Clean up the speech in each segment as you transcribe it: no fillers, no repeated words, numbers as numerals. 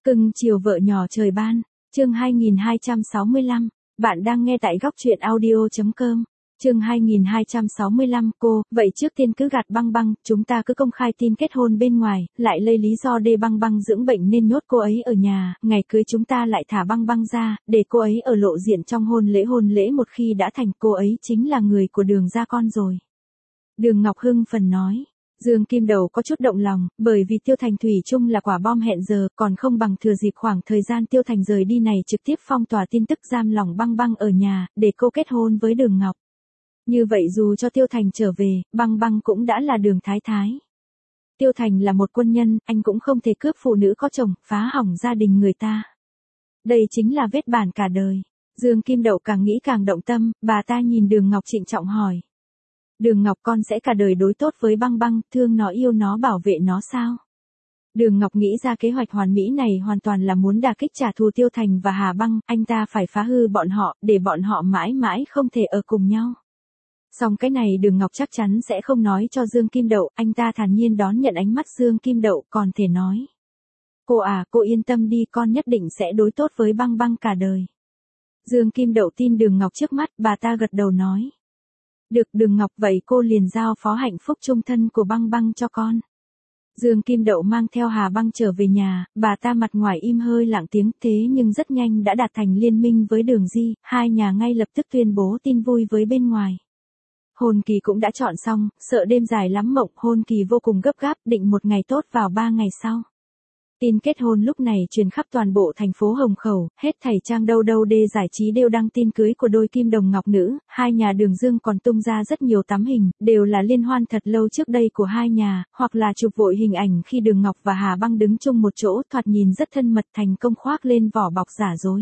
Cưng chiều vợ nhỏ trời ban, chương 2265, bạn đang nghe tại góc truyện audio.com. Chương 2265, vậy trước tiên cứ gạt Băng Băng, chúng ta cứ công khai tin kết hôn bên ngoài, lại lấy lý do để Băng Băng dưỡng bệnh nên nhốt cô ấy ở nhà, ngày cưới chúng ta lại thả Băng Băng ra, để cô ấy ở lộ diện trong hôn lễ một khi đã thành cô ấy chính là người của Đường gia con rồi. Đường Ngọc hưng phần nói. Dương Kim Đầu có chút động lòng, bởi vì Tiêu Thành thủy chung là quả bom hẹn giờ, còn không bằng thừa dịp khoảng thời gian Tiêu Thành rời đi này trực tiếp phong tỏa tin tức giam lỏng Băng Băng ở nhà, để cô kết hôn với Đường Ngọc. Như vậy dù cho Tiêu Thành trở về, Băng Băng cũng đã là Đường Thái Thái. Tiêu Thành là một quân nhân, anh cũng không thể cướp phụ nữ có chồng, phá hỏng gia đình người ta. Đây chính là vết bàn cả đời. Dương Kim Đậu càng nghĩ càng động tâm, bà ta nhìn Đường Ngọc trịnh trọng hỏi. Đường Ngọc con sẽ cả đời đối tốt với Băng Băng, thương nó yêu nó bảo vệ nó sao? Đường Ngọc nghĩ ra kế hoạch hoàn mỹ này hoàn toàn là muốn đả kích trả thù Tiêu Thành và Hà Băng, anh ta phải phá hư bọn họ, để bọn họ mãi mãi không thể ở cùng nhau. Xong cái này Đường Ngọc chắc chắn sẽ không nói cho Dương Kim Đậu, anh ta thản nhiên đón nhận ánh mắt Dương Kim Đậu, còn thể nói. Cô yên tâm đi, con nhất định sẽ đối tốt với Băng Băng cả đời. Dương Kim Đậu tin Đường Ngọc trước mắt, bà ta gật đầu nói. Được Đường Ngọc, vậy cô liền giao phó hạnh phúc chung thân của Băng Băng cho con. Dương Kim Đậu mang theo Hà Băng trở về nhà, bà ta mặt ngoài im hơi lặng tiếng thế nhưng rất nhanh đã đạt thành liên minh với Đường Di, hai nhà ngay lập tức tuyên bố tin vui với bên ngoài. Hôn kỳ cũng đã chọn xong, sợ đêm dài lắm mộng, hôn kỳ vô cùng gấp gáp, định một ngày tốt vào 3 ngày sau. Tin kết hôn lúc này truyền khắp toàn bộ thành phố Hồng Khẩu, hết thảy trang đâu đê giải trí đều đăng tin cưới của đôi kim đồng ngọc nữ, hai nhà Đường Dương còn tung ra rất nhiều tấm hình, đều là liên hoan thật lâu trước đây của hai nhà, hoặc là chụp vội hình ảnh khi Đường Ngọc và Hà Băng đứng chung một chỗ, thoạt nhìn rất thân mật, thành công khoác lên vỏ bọc giả dối.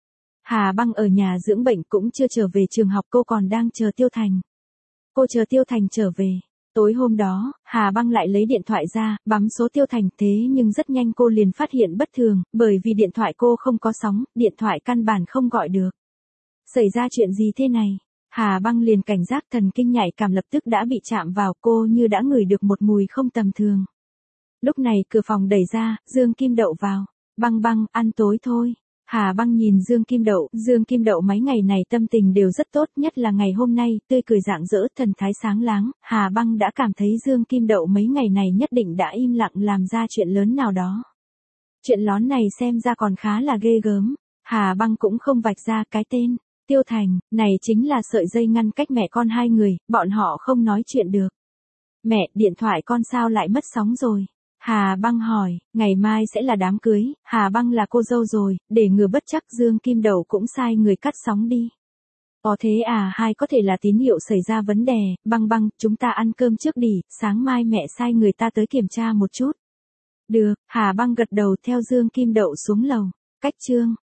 Hà Băng ở nhà dưỡng bệnh cũng chưa trở về trường học, cô còn đang chờ Tiêu Thành. Cô chờ Tiêu Thành trở về. Tối hôm đó, Hà Băng lại lấy điện thoại ra, bấm số Tiêu Thành, thế nhưng rất nhanh cô liền phát hiện bất thường, bởi vì điện thoại cô không có sóng, điện thoại căn bản không gọi được. Xảy ra chuyện gì thế này? Hà Băng liền cảnh giác, thần kinh nhạy cảm lập tức đã bị chạm vào, cô như đã ngửi được một mùi không tầm thường. Lúc này cửa phòng đẩy ra, Dương Kim Đậu vào. Băng Băng, ăn tối thôi. Hà Băng nhìn Dương Kim Đậu mấy ngày này tâm tình đều rất tốt, nhất là ngày hôm nay, tươi cười rạng rỡ, thần thái sáng láng, Hà Băng đã cảm thấy Dương Kim Đậu mấy ngày này nhất định đã im lặng làm ra chuyện lớn nào đó. Chuyện lón này xem ra còn khá là ghê gớm, Hà Băng cũng không vạch ra cái tên, Tiêu Thành, này chính là sợi dây ngăn cách mẹ con hai người, bọn họ không nói chuyện được. Mẹ, điện thoại con sao lại mất sóng rồi? Hà Băng hỏi, ngày mai sẽ là đám cưới, Hà Băng là cô dâu rồi, để ngừa bất chắc Dương Kim Đậu cũng sai người cắt sóng đi. Thế à, hay có thể là tín hiệu xảy ra vấn đề, Băng Băng, chúng ta ăn cơm trước đi, sáng mai mẹ sai người ta tới kiểm tra một chút. Được, Hà Băng gật đầu theo Dương Kim Đậu xuống lầu, cách chương.